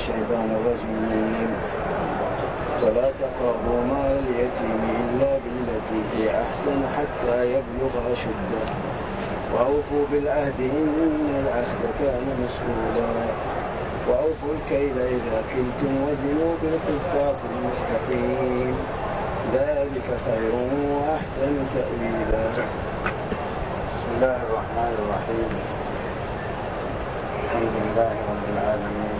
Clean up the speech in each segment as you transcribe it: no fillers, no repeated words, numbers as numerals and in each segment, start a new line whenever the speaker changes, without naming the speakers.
الشيطان الرجيم. ولا تقربوا مال اليتيم إلا بالتي هي أحسن حتى يبلغ أشده وأوفوا بالعهد إن العهد كان مسؤولا وأوفوا الكيل إذا كلتم وزنوا بالقسطاس المستقيم ذلك خير وأحسن تأويلا.
بسم الله الرحمن الرحيم. الحمد لله رب العالمين،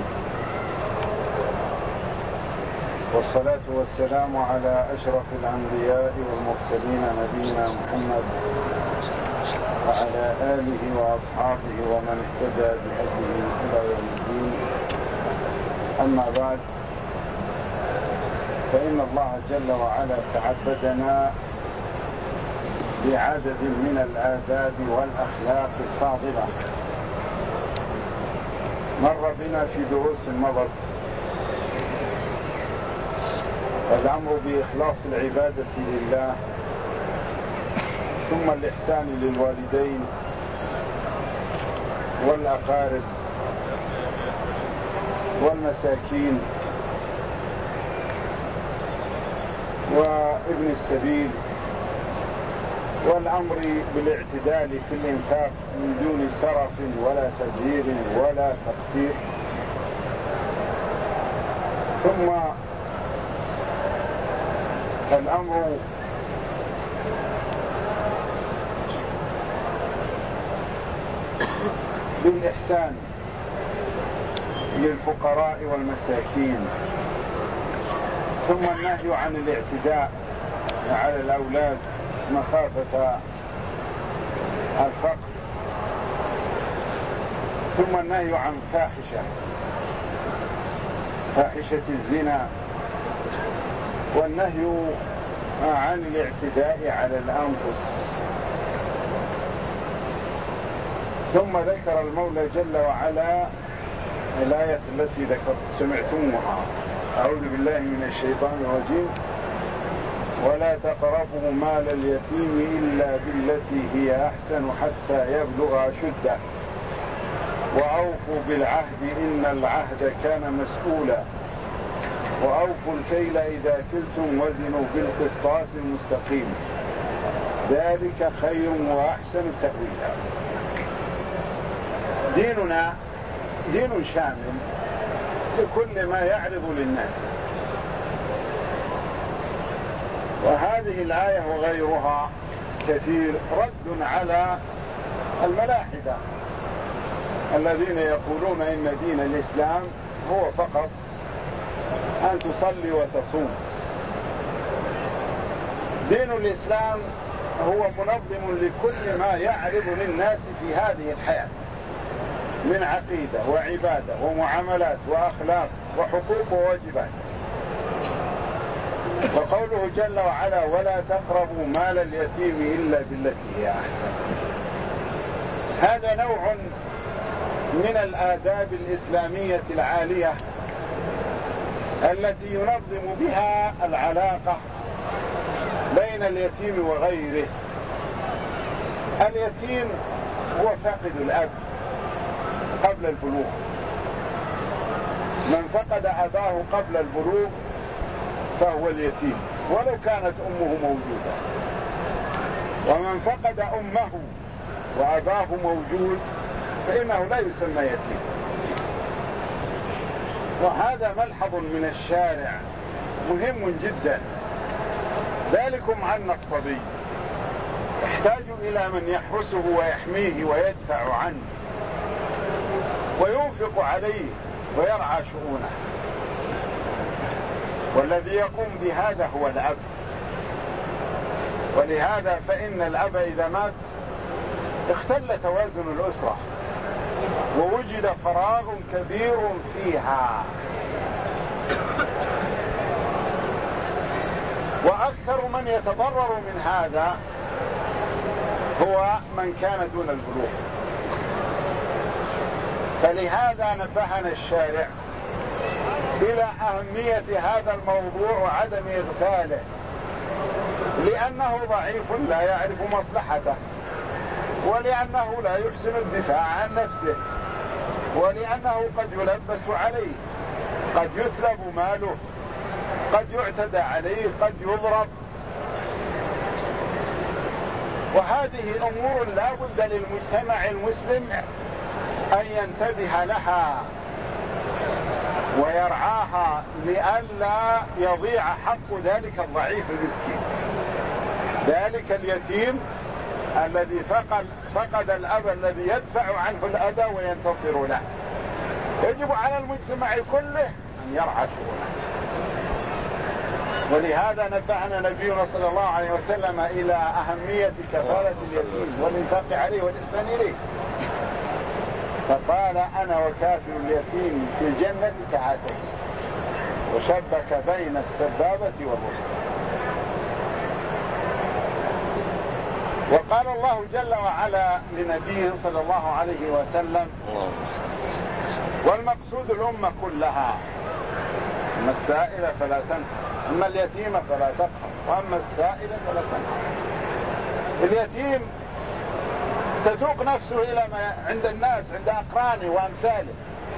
والصلاة والسلام على أشرف الأنبياء والمرسلين نبينا محمد وعلى آله وأصحابه ومن اهتدى بهديه إلى يوم الدين. أما بعد، فإن الله جل وعلا تعبدنا بعدد من الآداب والأخلاق الفاضلة مر بنا في دروس مضت الأمر بإخلاص العبادة لله، ثم الإحسان للوالدين والأقارب والمساكين وابن السبيل، والأمر بالاعتدال في الإنفاق من دون سرف ولا تبذير ولا تقتير، ثم الأمر بالإحسان للفقراء والمساكين، ثم النهي عن الاعتداء على الأولاد مخافة الفقر، ثم النهي عن فاحشة الزنا، والنهي عن الاعتداء على الأنفس. ثم ذكر المولى جل وعلا الآية التي سمعتموها: أعوذ بالله من الشيطان الرجيم: ولا تقربوا مال اليتيم إلا بالتي هي أحسن حتى يبلغ أشده وأوفوا بالعهد إن العهد كان مسؤولا وأوفوا الكيل إذا كلتم وزنوا بالقسطاس المستقيم ذلك خير وأحسن تأويلا. ديننا دين شامل لكل ما يعرض للناس، وهذه الآية وغيرها كثير رد على الملاحدة الذين يقولون إن دين الإسلام هو فقط أن تصلي وتصوم. دين الإسلام هو منظم لكل ما يعرض للناس في هذه الحياة من عقيدة وعبادة ومعاملات وأخلاق وحقوق وواجبات. وقوله جل وعلا: ولا تقربوا مال اليتيم إلا بالتي هي أحسن، هذا نوع من الآداب الإسلامية العالية التي ينظم بها العلاقة بين اليتيم وغيره. اليتيم هو فاقد الأب قبل البلوغ، من فقد أباه قبل البلوغ فهو اليتيم ولو كانت أمه موجودة، ومن فقد أمه وأباه موجود فإنه لا يسمى يتيم. وهذا ملحظ من الشارع مهم جدا. ذلكم أن الصبي يحتاج إلى من يحرسه ويحميه ويدفع عنه وينفق عليه ويرعى شؤونه، والذي يقوم بهذا هو الأب. ولهذا فإن الأب إذا مات اختل توازن الأسرة ووجد فراغ كبير فيها، وأكثر من يتضرر من هذا هو من كان دون البلوغ. فلهذا نبهنا الشارع إلى أهمية هذا الموضوع وعدم إغفاله، لأنه ضعيف لا يعرف مصلحته، ولأنه لا يحسن الدفاع عن نفسه، ولأنه قد يلبس عليه قد يسلب ماله، قد يعتدى عليه، قد يضرب. وهذه أمور لا بد للمجتمع المسلم أن ينتبه لها ويرعاها لئلا يضيع حق ذلك الضعيف المسكين، ذلك اليتيم الذي فقد الأب الذي يدفع عنه الأذى وينتصر له. يجب على المجتمع كله أن يرعى شؤونه. ولهذا نبهنا نبينا صلى الله عليه وسلم إلى أهمية كفالة اليتيم والإنفاق عليه والإحسان إليه، فقال: أنا وكافل اليتيم في الجنة كهاتين، وشبك بين السبابة والوسطى. وقال الله جل وعلا لنبيه صلى الله عليه وسلم: والمقصود الأمة كلها، أما السائل فلا تنهر، أما اليتيم فلا تقهر، وأما السائل فلا تنهر. اليتيم تتوق نفسه إلى ما عند الناس، عند أقرانه وأمثاله،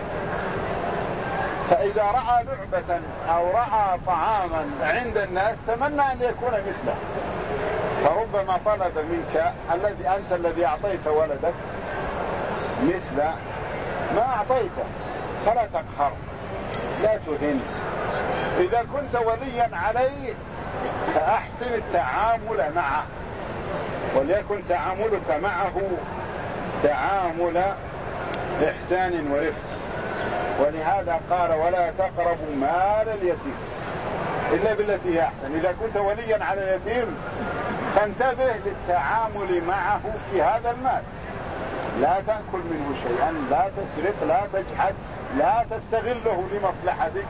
فإذا رأى لعبة أو رأى طعاما عند الناس تمنى أن يكون مثله، فربما طلب منك الذي أعطيت ولدك مثل ما أعطيته، فلا تقهر، لا تهن. إذا كنت وليا عليه فأحسن التعامل معه، وليكن تعاملك معه تعامل إحسان ورفق. ولهذا قال: ولا تقربوا مال اليتيم إلا بالتي هي أحسن. إذا كنت وليا على اليتيم فانتبه للتعامل معه في هذا المال، لا تأكل منه شيئا، لا تسرق، لا تجحد، لا تستغله لمصلحتك،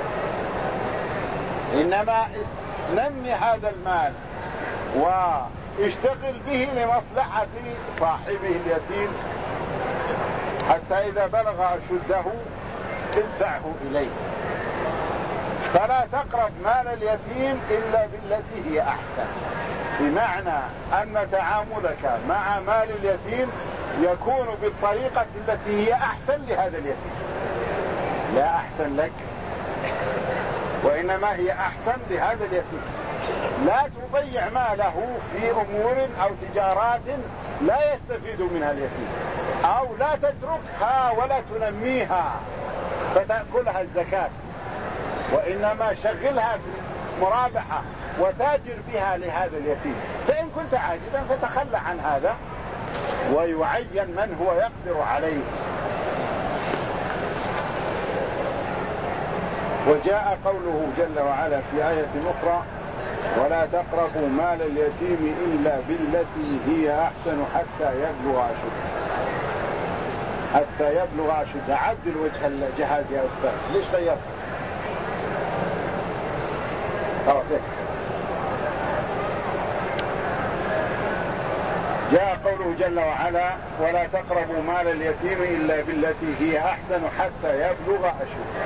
إنما نمي هذا المال واشتغل به لمصلحة صاحبه اليتيم، حتى إذا بلغ أشده ادفعه إليه. فلا تقرب مال اليتيم إلا بالتي هي أحسن، بمعنى أن تعاملك مع مال اليتيم يكون بالطريقة التي هي أحسن لهذا اليتيم، لا أحسن لك، وإنما هي أحسن لهذا اليتيم. لا تضيع ماله في أمور أو تجارات لا يستفيد منها اليتيم، أو لا تتركها ولا تنميها فتأكلها الزكاة، وإنما شغلها في مرابحة وتاجر بها لهذا اليتيم. فإن كنت عاجزا فتخلى عن هذا ويعين من هو يقدر عليه. وجاء قوله جل وعلا في آية أخرى: ولا تقربوا مال اليتيم إلا بالتي هي أحسن حتى يبلغ أشده. حتى يبلغ أشده، عدل وجه الجهاز يا أستاذ، ليش غيرت؟ جاء قوله جل وعلا: ولا تقربوا مال اليتيم إلا بالتي هي أحسن حتى يبلغ أشده.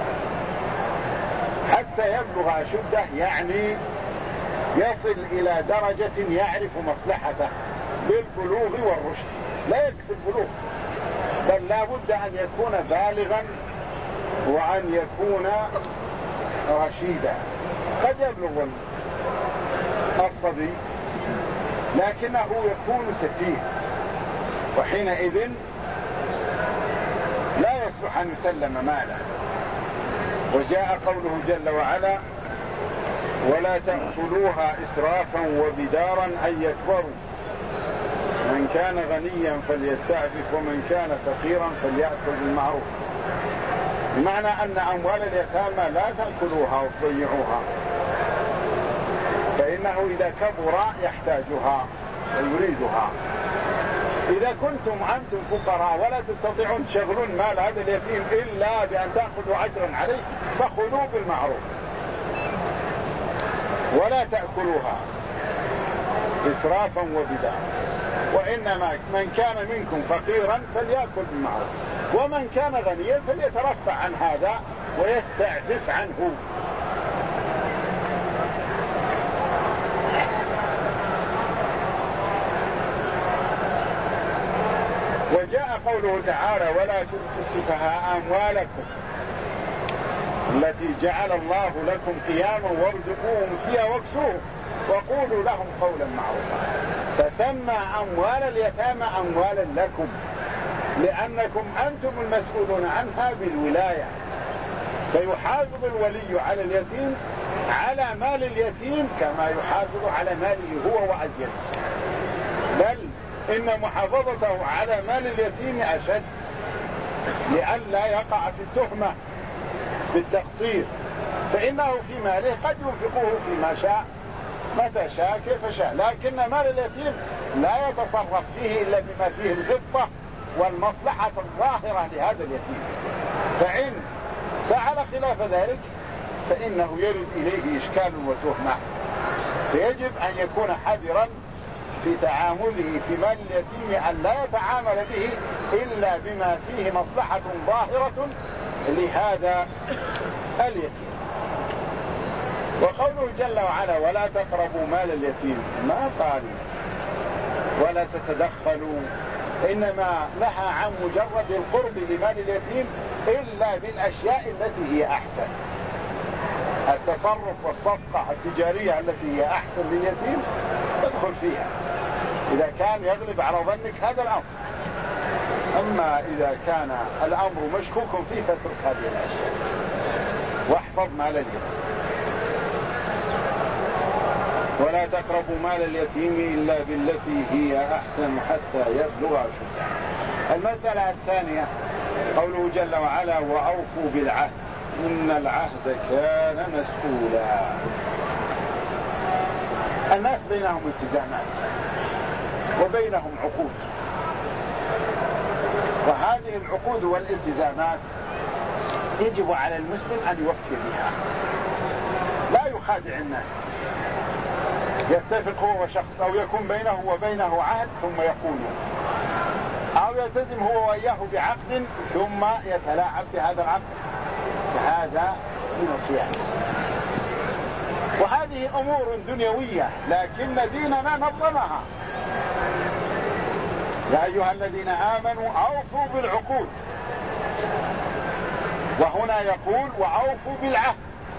حتى يبلغ أشده يعني يصل إلى درجة يعرف مصلحته بالبلوغ والرشد. لا يكفي البلوغ، بل لا بد أن يكون بالغا وأن يكون رشيدا. قد يبلغ الصبي لكنه يكون سفيه، وحينئذ لا يصلح أن يسلم ماله. وجاء قوله جل وعلا: ولا تأكلوها إسرافا وبدارا أن يكبروا، من كان غنيا فليستعفف ومن كان فقيرا فليأكل بالمعروف. بمعنى أن أموال اليتامى لا تأكلوها وتضيعوها، فإنه إذا كبر يحتاجها ويريدها. إذا كنتم أنتم فقراء ولا تستطيعون تشغلون مال هذا اليتيم إلا بأن تأخذوا أجرا عليه فخذوا بالمعروف. ولا تأكلوها إسرافا وبدارا، وإنما من كان منكم فقيرا فليأكل بالمعروف، ومن كان غنيا فليترفع عن هذا ويستعفف عنه. وجاء قوله تعالى: ولا تؤتوا السفهاء أموالكم التي جعل الله لكم قياما وارزقوهم فيها واكسوهم وقولوا لهم قولا معروفا. فسمى أموال اليتامى أموالا لكم لأنكم أنتم المسؤولون عنها بالولاية، فيحافظ الولي على اليتيم على مال اليتيم كما يحافظ على ماله هو وأزيد، بل إن محافظته على مال اليتيم أشد لئلا يقع في التهمة بالتقصير، فإنه في ماله قد ينفقه فيما شاء متى شاء كيف شاء، لكن مال اليتيم لا يتصرف فيه إلا بما فيه الغبطة والمصلحة الظاهرة لهذا اليتيم، فإن فعل خلاف ذلك فإنه يرد إليه إشكال وتهمة، فيجب أن يكون حذرا في تعامله في مال اليتيم، أن لا يتعامل به إلا بما فيه مصلحة ظاهرة لهذا اليتيم. وقوله جل وعلا ولا تقربوا مال اليتيم ما قال ولا تتدخلوا، إنما نهى عن مجرد القرب لمال اليتيم إلا بالأشياء التي هي أحسن. التصرف والصفقة التجارية التي هي أحسن لليتيم تدخل فيها إذا كان يغلب على ظنك هذا الأمر، أما إذا كان الأمر مشكوك فيه فاترك هذه الأشياء واحفظ مال اليتيم. ولا تقربوا مال اليتيم إلا بالتي هي أحسن حتى يبلغ أشده. المسألة الثانية قوله جل وعلا وأوفوا بالعهد إن العهد كان مسؤولا. الناس بينهم التزامات وبينهم عقود، وهذه العقود والالتزامات يجب على المسلم أن يوفي بها، لا يخادع الناس، يتفق هو وشخص أو يكون بينه وبينه عهد ثم يقوله، أو يلتزم هو وإياه بعقد ثم يتلاعب بهذا العقد، فهذا من الخيانة. وهذه أمور دنيوية لكن ديننا نظمها. يا أيها الذين آمنوا أوفوا بالعقود، وهنا يقول وأوفوا بالعهد،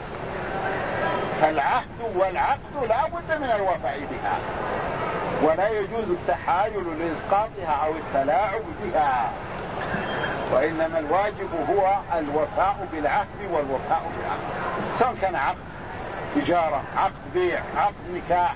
فالعهد والعقد لا بد من الوفاء بها، ولا يجوز التحايل لإسقاطها أو التلاعب بها، وإنما الواجب هو الوفاء بالعهد والوفاء بالعقد، سواء كان عقد تجارة، عقد بيع، عقد نكاح،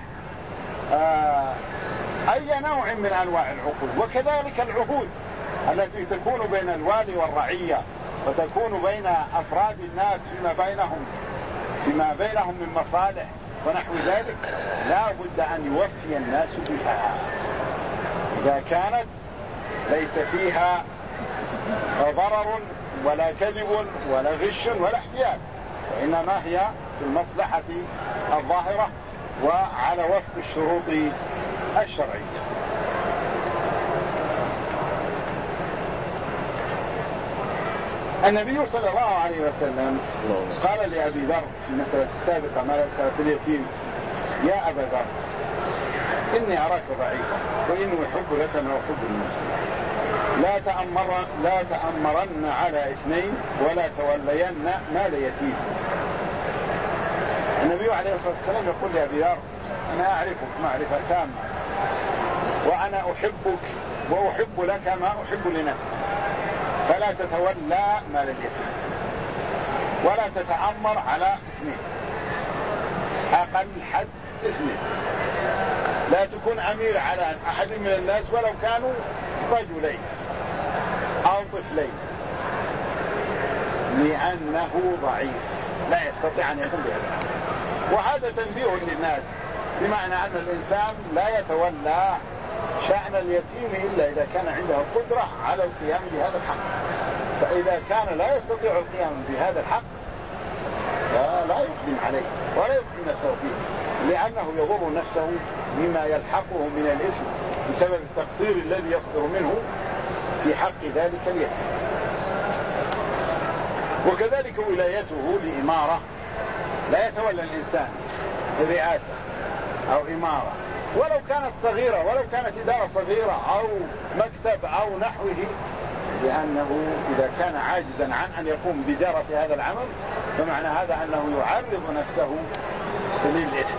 أي نوع من أنواع العقود. وكذلك العهود التي تكون بين الوالي والرعية وتكون بين أفراد الناس فيما بينهم من مصالح ونحو ذلك، لا بد أن يوفي الناس بها إذا كانت ليس فيها ضرر ولا كذب ولا غش ولا احتيال، وإنما هي في المصلحة الظاهرة وعلى وفق الشروط الشرعية. النبي صلى الله عليه وسلم قال لأبي ذر في المسألة السابقة مسألة اليتيم يا أبا ذر إني أراك ضعيفا وإني أحب لك ما أحب لنفسي، لا تأمرن على اثنين ولا تولين مال يتيم. النبي عليه الصلاة والسلام يقول لأبي ذر أنا أعرفك معرفة تامة وأنا أحبك وأحب لك ما أحب لنفسي، فلا تتولى مال اليتيم ولا تتأمر على اثنين، أقل حد اثنين، لا تكون أمير على أحد من الناس ولو كانوا رجلين أو طفلين، لأنه ضعيف لا يستطيع أن يقوم بهذا. وهذا تنبيه للناس بمعنى أن الإنسان لا يتولى شأن اليتيم إلا إذا كان عنده قدرة على القيام بهذا الحق، فإذا كان لا يستطيع القيام بهذا الحق لا يقدم عليه ولا يقدم نفسه فيه، لأنه يضر نفسه بما يلحقه من الإثم بسبب التقصير الذي يصدر منه في حق ذلك اليتيم. وكذلك ولايته لإمارة، لا يتولى الإنسان رئاسة أو إمارة ولو كانت صغيرة، ولو كانت إدارة صغيرة أو مكتب أو نحوه، لأنه إذا كان عاجزا عن أن يقوم بدارة هذا العمل فمعنى هذا أنه يعرض نفسه للإثم.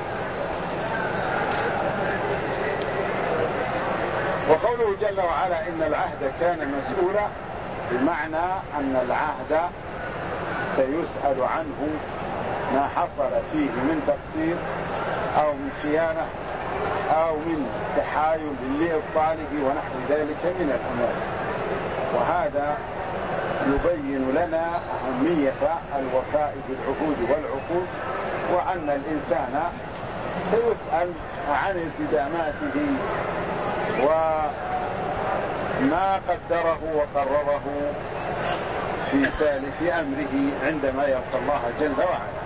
وقوله جل وعلا إن العهد كان مسؤولا، بمعنى أن العهد سيسأل عنه ما حصل فيه من تقصير أو من خيانة أو من تحايل لإبطاله ونحو ذلك من الأمور. وهذا يبين لنا أهمية الوفاء بالعهود والعقود، وأن الإنسان سيسأل عن التزاماته وما قدره وقرره في سالف أمره عندما يلقى الله جل وعلا.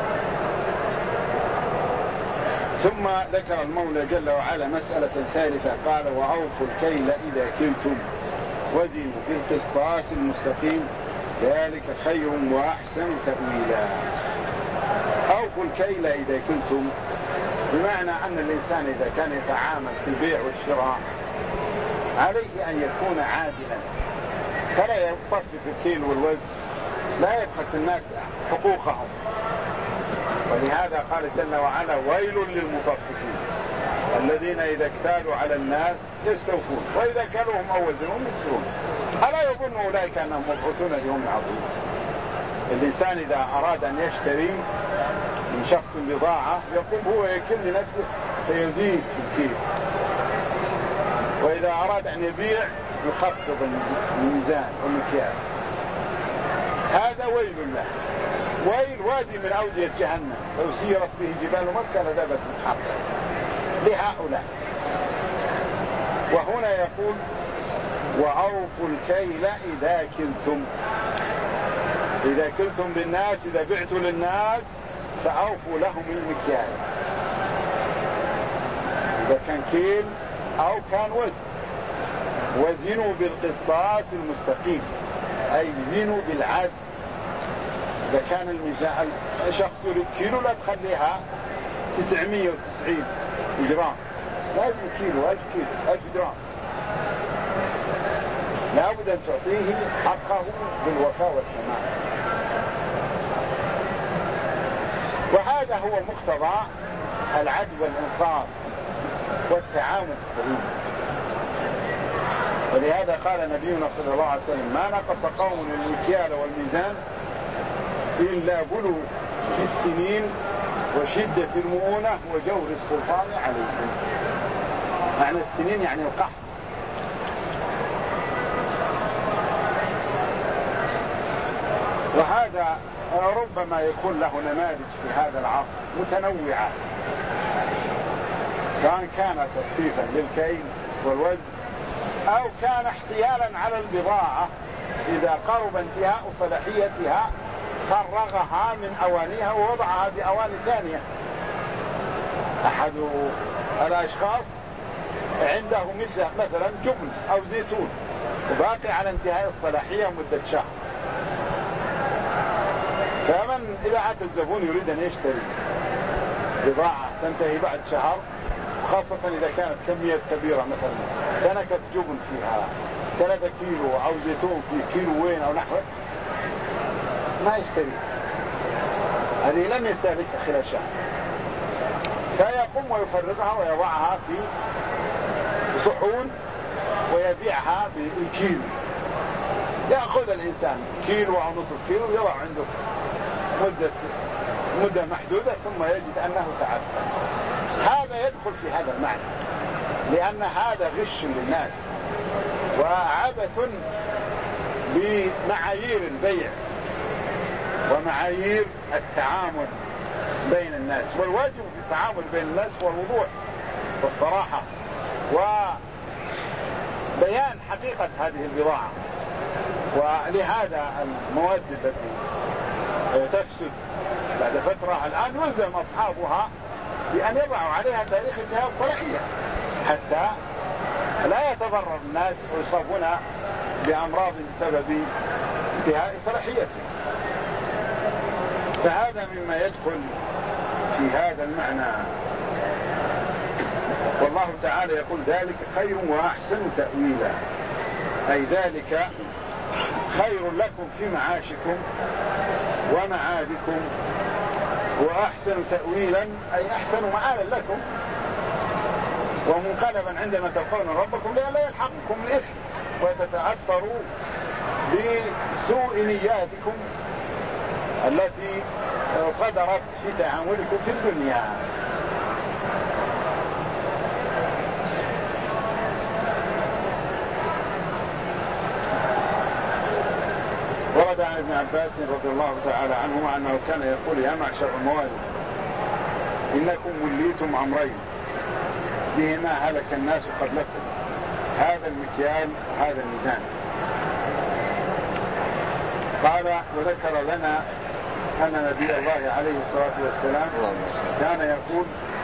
ثم ذكر المولى جل وعلا مسألة ثالثة، قال وأوفوا الكيل إذا كلتم وزنوا بالقسطاس المستقيم ذلك خير وأحسن تأويلا. أوفوا الكيل إذا كلتم، بمعنى أن الإنسان إذا كان يتعامل في البيع والشراء عليه أن يكون عادلا، فلا يطفف الكيل والوزن، لا يبخس الناس حقوقهم. ولهذا قال جل وعلا ويل للمطففين الذين إذا اكتالوا على الناس يستوفون وإذا كلوهم أو وزنهم يخسرون ألا يظن أولئك أنهم مبعوثون ليوم عظيم. الإنسان إذا أراد أن يشتري من شخص بضاعة يقوم هو يكل لنفسه فيزيد في الكيل، وإذا أراد أن يبيع يخفض الميزان والمكيال. هذا ويل له، ويل وادي من أودية جهنم لو سيرت به جبال مكة لذابت الحرب لهؤلاء. وهنا يقول وأوفوا الكيل إذا كلتم، إذا كلتم بالناس، إذا بعتوا للناس فأوفوا لهم المكيال، إذا كان كيل أو كان وزن. وزنوا بالقسطاس المستقيم، أي زنوا بالعدل. إذا كان الميزان شخص كيلو لا تخليها 990 جرام، لازم كيلو 1000 جرام، لا بد أن تعطيه حقه بالوفاء والتمام. وهذا هو مقتضى العدل والإنصاف والتعاون السليم. ولهذا قال نبينا صلى الله عليه وسلم ما نقص قوم المكيال والميزان إلا بلوا في السنين وشدة المؤونة وجور السلطان عليهم. معنى السنين يعني القحط. وهذا ربما يكون له نماذج في هذا العصر متنوعة، سواء كان تخفيفا للكيل والوزن أو كان احتيالا على البضاعة إذا قرب انتهاء صلاحيتها فرغها من أوانيها ووضعها بأواني ثانية. أحد الأشخاص عنده مثلا جبن أو زيتون وباقي على انتهاء الصلاحية مدة شهر، فمن إذا عاد الزبون يريد أن يشتري بضاعة تنتهي بعد شهر، خاصة إذا كانت كمية كبيرة، مثلا تنكت جبن فيها 3 كيلو أو زيتون في كيلوين أو نحوه، ما يشتري، هذه لم يستهلكها خلال شهر، فيقوم ويفرغها ويضعها في صحون ويبيعها بالكيلو. يأخذ الإنسان كيلو أو نصف كيلو يضع عنده مدة محدودة ثم يجد أنه تعفن. هذا يدخل في هذا المعنى، لأن هذا غش للناس وعبث بمعايير البيع ومعايير التعامل بين الناس. والواجب في التعامل بين الناس هو الوضوح والصراحة وبيان حقيقة هذه البضاعة. ولهذا المواد التي تفسد بعد فترة الآن يلزم أصحابها بأن يضعوا عليها تاريخ انتهاء الصلاحية حتى لا يتضرر الناس ويصابون بأمراض بسبب انتهاء صلاحيته. فهذا مما يدخل في هذا المعنى. والله تعالى يقول ذلك خير وأحسن تأويلا، أي ذلك خير لكم في معاشكم ومعادكم وأحسن تأويلا أي أحسن مآلا لكم ومنقلبا عندما تلقون ربكم لئلا يلحقكم الإثم وتتأثروا بسوء نياتكم التي صدرت في تعاملكم في الدنيا. ورد عن ابن عباس رضي الله تعالى عنهما أنه كان يقول يا معشر الموالي إنكم وليتم أمرين بهما هلك الناس قبلكم هذا المكيال وهذا الميزان. قال وذكر لنا أن نبي الله عليه الصلاة والسلام كان يقول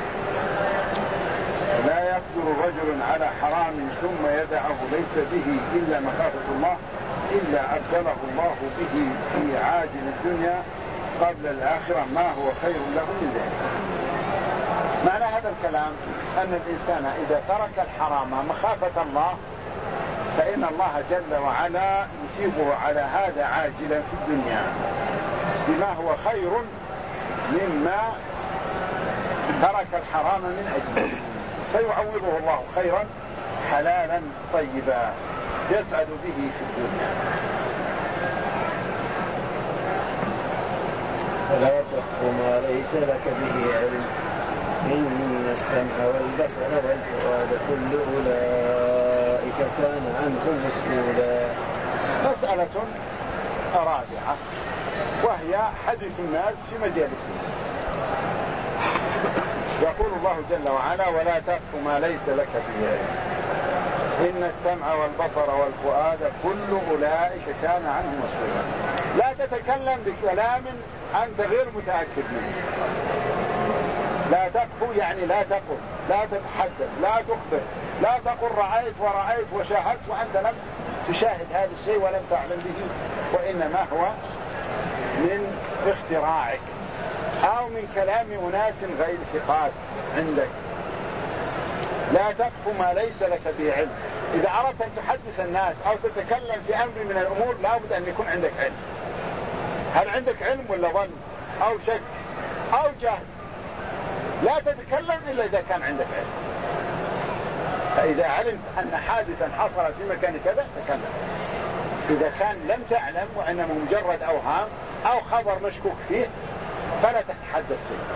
لا يقدر رجل على حرام ثم يدعه ليس به إلا مخافة الله إلا أبدله الله به في عاجل الدنيا قبل الآخرة ما هو خير له من ذلك. معنى هذا الكلام أن الإنسان إذا ترك الحرام مخافة الله فإن الله جل وعلا يثيبه على هذا عاجلا في الدنيا بما هو خير مما ترك الحرام من أجله فيعوضه الله خيرا حلالا طيبا يسعد به في الدنيا.
فلا تقف ما ليس لك به علم إن السمع والبصر والفؤاد كل أولئك كان عنه مسؤولا.
مسألة رابعة وهي حديث الناس في مجالسهم. يقول الله جل وعلا ولا تقف ما ليس لك به علم إن السمع والبصر والفؤاد كل أولئك كان عنه مسؤولا. لا تتكلم بكلام أنت غير متأكد منه. لا تقف يعني لا تقل لا تتحدث لا تخبر لا تقل رأيت ورأيت وشاهدت وأنت لم تشاهد هذا الشيء ولم تعلم به وإنما هو من اختراعك أو من كلام أناس غير ثقات عندك. لا تقف ما ليس لك به علم. إذا أردت أن تحدث الناس أو تتكلم في أمر من الأمور لابد أن يكون عندك علم. هل عندك علم ولا ظن أو شك أو جهل؟ لا تتكلم إلا إذا كان عندك علم. فإذا علمت أن حادثا حصل في مكان كذا تكلم. إذا كان لم تعلم وإنما مجرد أوهام أو خبر مشكوك فيه فلا تتحدث فيه.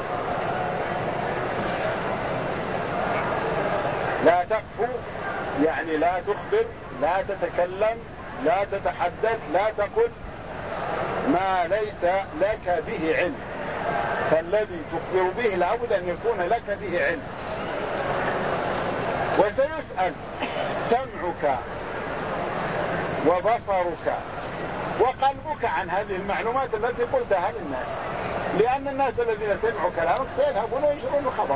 لا تقف يعني لا تخبر لا تتكلم لا تتحدث لا تقل ما ليس لك به علم. فالذي تخبر به لابد أن يكون لك به علم. وسيسأل سمعك وبصرك وقلبك عن هذه المعلومات التي قلتها للناس لأن الناس الذين سمعوا كلامك سيذهبون وينشرون الخبر.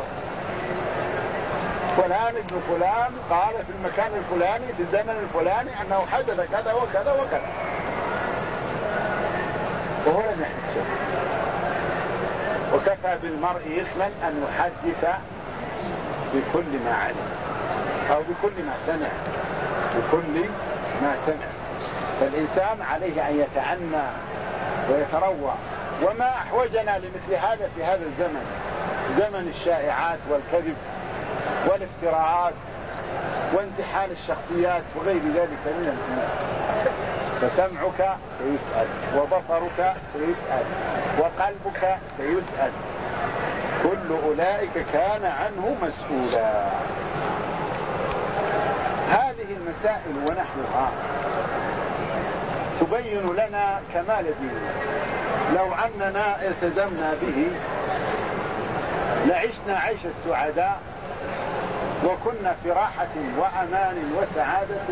فلان ابن فلان قال في المكان الفلاني في الزمن الفلاني أنه حدث كذا وكذا وكذا وهو لم يحدث شيء. وكفى بالمرء إثما أن يحدث بكل ما علم أو بكل ما سمع بكل ما سمع. فالإنسان عليه أن يتعنى ويتروى. وما أحوجنا لمثل هذا في هذا الزمن زمن الشائعات والكذب والافتراءات وانتحال الشخصيات وغير ذلك من الأمور. فسمعك سيسأل وبصرك سيسأل وقلبك سيسأل كل أولئك كان عنه مسؤولا. هذه المسائل ونحوها تبين لنا كمال ديننا. لو أننا التزمنا به لعشنا عيش السعداء وكنا في راحة وأمان وسعادة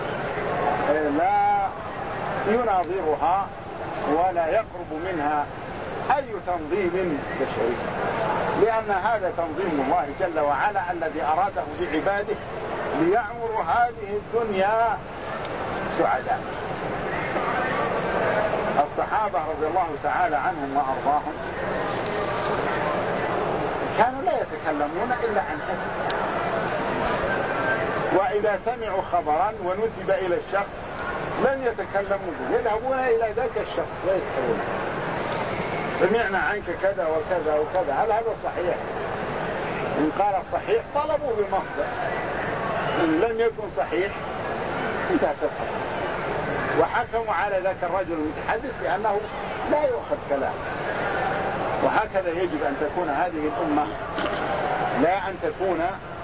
لا يناظرها ولا يقرب منها أي تنظيم بشري. لأن هذا تنظيم الله جل وعلا الذي أراده بعباده ليعمروا هذه الدنيا سعداء. الصحابة رضي الله تعالى عنهم وأرضاهم كانوا لا يتكلمون إلا عن حديث. وإذا سمعوا خبرا ونسب إلى الشخص لن يتكلموا به، يذهبون إلى ذاك الشخص ويسألونه سمعنا عنك كذا وكذا وكذا، هل هذا صحيح؟ إن قال صحيح طلبوا بمصدر، إن لم يكن صحيح انتهت القضية، وحكموا على ذاك الرجل المتحدث بأنه لا يؤخذ كلام. وهكذا يجب أن تكون هذه الأمة، لا أن تكون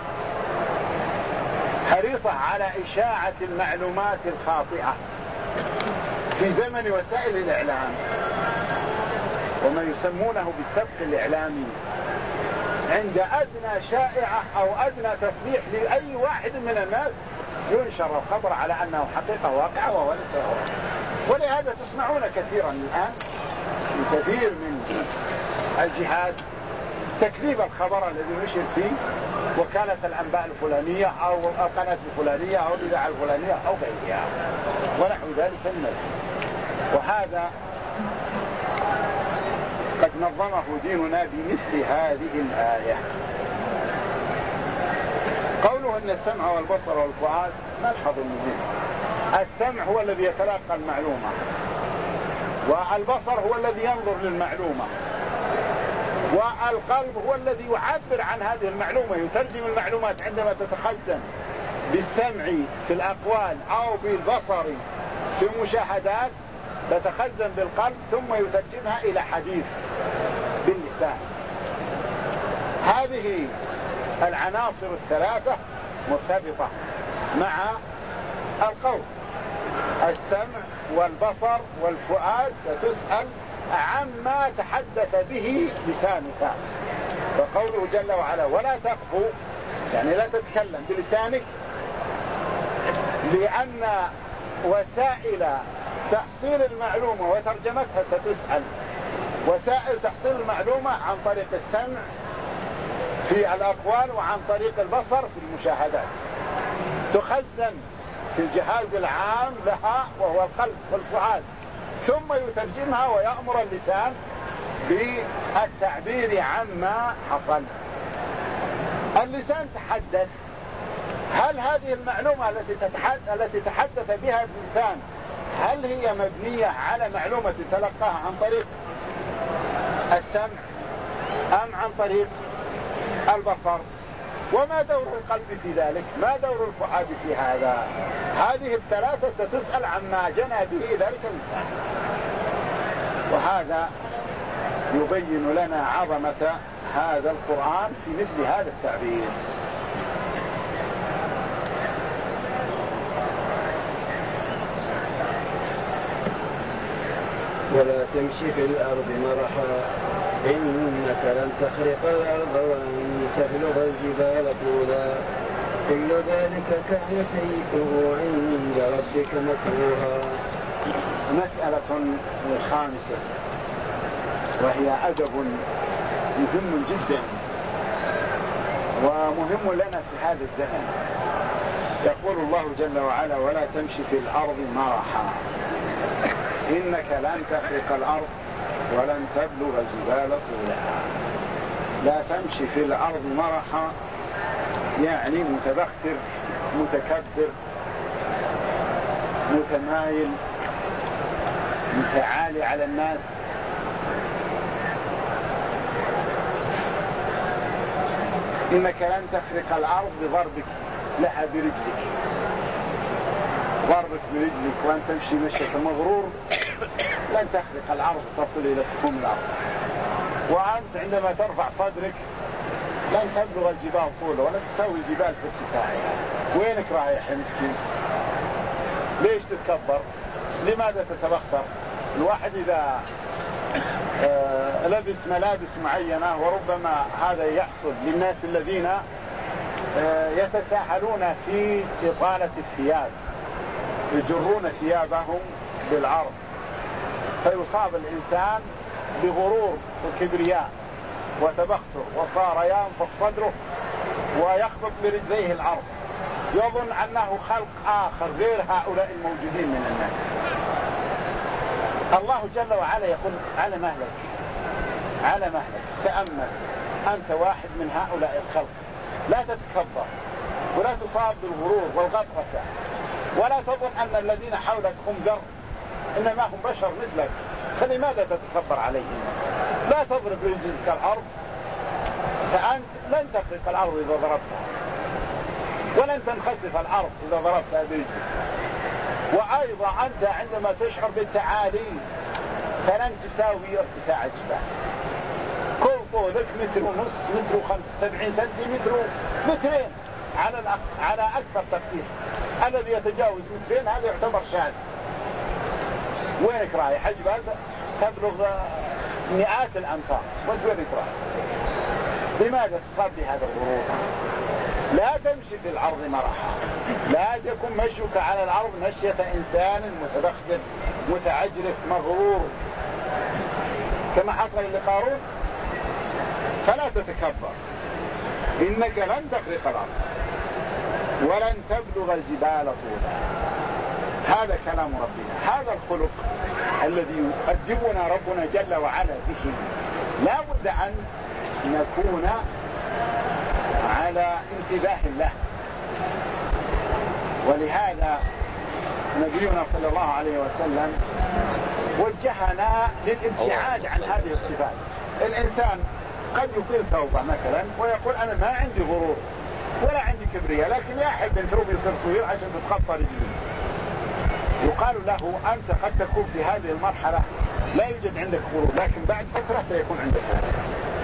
حريصة على إشاعة المعلومات الخاطئة في زمن وسائل الإعلام وما يسمونه بالسبق الإعلامي. عند أدنى شائعة أو أدنى تصريح لأي واحد من الناس ينشر الخبر على أنه حقيقة واقعة وهو ليس واقع. ولهذا تسمعون كثيرا الآن من كثير من الجهات تكذيب الخبر الذي نشر فيه وكالة الأنباء الفلانية أو القناة الفلانية أو الإذاعة الفلانية أو غيرها ونحو ذلك من وهذا قد نظمه ديننا بمثل هذه الآية. قوله أن السمع والبصر والفؤاد ملحظ مهم. السمع هو الذي يتلقى المعلومة، والبصر هو الذي ينظر للمعلومة، والقلب هو الذي يعبر عن هذه المعلومة، يترجم المعلومات عندما تتخزن بالسمع في الأقوال أو بالبصر في المشاهدات، تتخزن بالقلب ثم يترجمها إلى حديث باللسان. هذه العناصر الثلاثة مرتبطة مع القول. السمع والبصر والفؤاد ستسأل عما تحدث به لسانك. فقوله جل وعلا ولا تقف، يعني لا تتكلم بلسانك، لأن وسائل تحصيل المعلومة وترجمتها ستسأل. وسائل تحصيل المعلومة عن طريق السمع في الأقوال وعن طريق البصر في المشاهدات، تخزن في الجهاز العام لها وهو القلب والفؤاد، ثم يترجمها ويأمر اللسان بالتعبير عما حصل. اللسان تحدث، هل هذه المعلومة التي تحدث بها اللسان هل هي مبنية على معلومة تلقاها عن طريق السمع أم عن طريق البصر؟ وما دور القلب في ذلك؟ ما دور الفؤاد في هذا؟ هذه الثلاثة ستسأل عما جنى به ذلك اللسان. وهذا يبين لنا عظمة هذا القرآن في مثل هذا التعبير.
ولا تمشي في الأرض مرحا إنك لن تخرق الأرض ولن تبلغ الجبال طولا كل ذلك كان سيئه عند ربك مكروها.
مسألة خامسة وهي أدب مهم جدا ومهم لنا في هذا الزمن. يقول الله جل وعلا ولا تمشي في الأرض مرحا إنك لن تخرق الأرض ولن تبلغ الجبال طولها. لا تمشي في الأرض مرحا يعني متبختر متكبر متمايل متعالي على الناس. إنك لن تخرق الأرض بضربك لها برجلك، ضربك برجلك وأن تمشي مشيك مغرور لن تخرق الأرض تصل إلى تكون الأرض. وأنت عندما ترفع صدرك لن تبلغ الجبال طولا ولا تساوي الجبال في ارتفاعها. وينك رايح يا مسكين؟ ليش تتكبر؟ لماذا تتبختر؟ الواحد إذا لبس ملابس معينة، وربما هذا يحصل للناس الذين يتساهلون في إطالة الثياب، يجرون ثيابهم بالعرض، فيصاب الإنسان بغرور وكبرياء وتبختر وصار ينفخ صدره ويخبط برجليه الأرض، يظن أنه خلق آخر غير هؤلاء الموجودين من الناس. الله جل وعلا يقول على مهلك على مهلك، تأمل أنت واحد من هؤلاء الخلق، لا تتكبر ولا تصاب بالغرور والغطرسة، ولا تظن أن الذين حولك هم ذر، إنما هم بشر مثلك، فلماذا تتكبر عليهم؟ لا تضرب رجلك الأرض، فأنت لن تخرق الأرض إذا ضربتها، ولن تنخسف الأرض إذا ضربتها برجلك. وأيضا أنت عندما تشعر بالتعالي فلن تساوي ارتفاع الجبال. كل طولك 1.5 متر، 70 سنتيمتر، مترين على أكثر تقدير. الذي يتجاوز مترين هذا يعتبر شاذ. وينك رايح؟ الجبال تبلغ مئات الأمتار، وانت وينك رايح؟ لماذا تصاب بهذا الغرور؟ لا تمشي في الأرض مرحا، لا يكون مشيك على الأرض مشية إنسان متبخر متعجرف مغرور كما حصل لقارون. فلا تتكبر، إنك لن تخرق الأرض ولن تبلغ الجبال طولا. هذا كلام ربنا، هذا الخلق الذي يؤدبنا ربنا جل وعلا به. لا بد أن نكون على انتباه له. ولهذا نبينا صلى الله عليه وسلم وجهنا للابتعاد عن هذه الصفات. الإنسان قد يطيل ثوبه مثلا ويقول أنا ما عندي غرور ولا عندي كبرياء، لكن يحب أن ثوبه يصير طويل عشان تتخطى رجلي. يقال له أنت قد تكون في هذه المرحلة لا يوجد عندك غرور، لكن بعد فترة سيكون عندك غرور.